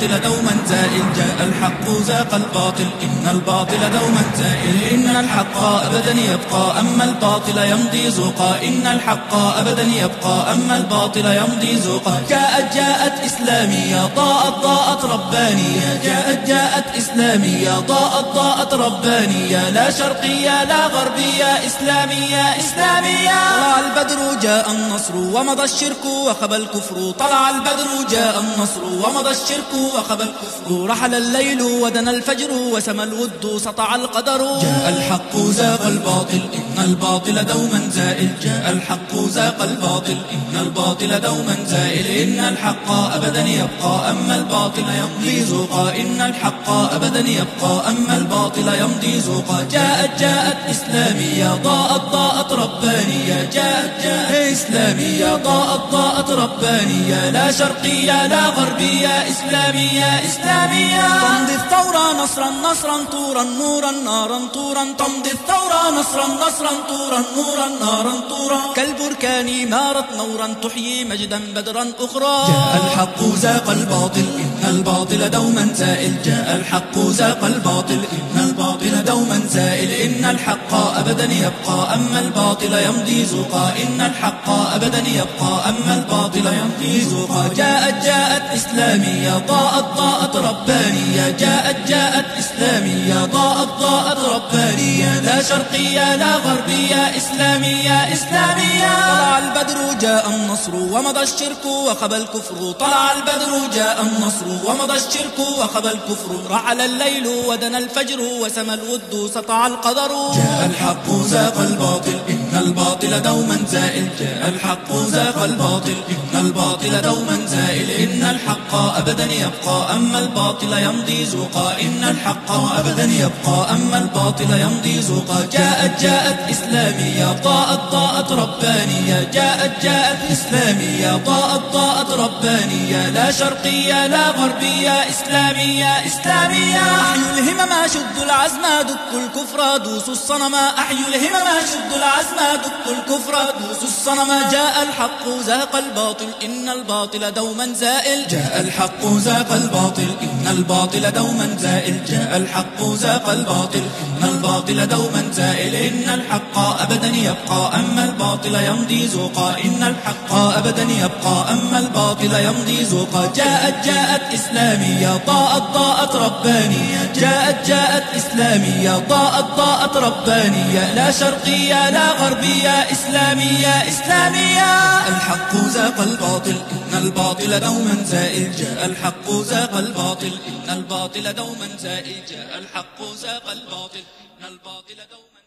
الباطل دوما زائل، جاء الحق زاق الباطل، إن الباطل دوما زائل. إن الحق أبدا يبقى أما الباطل يمضي زوقا، إن الحق أبدا يبقى أما الباطل يمضي زوقا. جاءت إسلامية ضاءت ربانية، جاءت إسلامية ضاءت ربانية، لا شرقية لا غربية، إسلامية إسلامية. طلع البدر جاء النصر ومضى الشرك وخبى الكفر، طلع البدر جاء النصر ومضى الشرك وخبى الكفر. رحل الليل ودنا الفجر وسمى الود سطع القدر. جاء الحق زاق الباطل، إن الباطل دوما زائل، جاء الحق زاق الباطل، إن الباطل دوما زائل. إن الحق أبدا يبقى أما الباطل يمضي زوقا، إن الحق أبدا يبقى أما الباطل يمضي زوقا. جاءت إسلامية ضاءت ربانية، جاءت إسلامية ضاءت ربانية، لا شرقية لا غربية، إسلامية إسلامية. تمضي الثورة نصرا طورا نورا نارا طورا، تمضي الثورة نصرا طورا نورا نارا طورا. كالبركان مارت نورا تحيي مجدا بدرا أخرى. جاء الحق زاق الباطل، إن الباطل دوما زائل، جاء الحق زاق الباطل، إن الباطل دوما زائل. إن الحق أبدا يبقى أما الباطل يمضي زوقا، إن الحق أبدا يبقى أما الباطل يمضي زوقا. جاءت إسلامية ضاءت ربانية، جاءت إسلامية ضاءت ربانية، لا شرقية لا غربية، إسلامية إسلامية. طلع البدر جاء النصر ومضى الشرك وخبى الكفر، طلع البدر جاء النصر ومضى الشرك وخبى الكفر. رحل الليل ودنا الفجر وسمى الود سطع القدر. جاء الحق زاق الباطل، إن الباطل دوما زائل، جاء الحق زاق الباطل، إن الباطل دوما زائل. إن الحق أبدا يبقى أما الباطل يمضي زوقا، إن الحق أبدا يبقى أما الباطل يمضي زوقا. جاءت إسلامية ضاءت ربانية، جاءت إسلامية ضاءت ربانية، لا شرقية لا غربية، إسلامية إسلامية. أحيوا الهمم شدوا العزم دكوا الكفر دوسوا الصنم، أحيوا الهمم شدوا العزم دكوا الكفر دوسوا الصنم. جاء الحق زاق الباطل، إن الباطل دوما زائل، جاء الحق زاق الباطل، إن الباطل دوما زائل، جاء الحق زاق الباطل، إن الباطل دوما زائل. إن الحق أبدا يبقى أما الباطل يمضي زوقا، إن الحق أبدا يبقى أما الباطل يمضي زوقا. جاءت إسلامية ضاءت ربانية، جاءت إسلامية ضاءت ربانية، لا شرقية لا غربية، إسلامية إسلامية. الحق زاق الباطل، إن الباطل دوما زائل، جاء الحق زاق الباطل، إن الباطل دوما زائل، جاء الحق زاق الباطل، إن الباطل دوما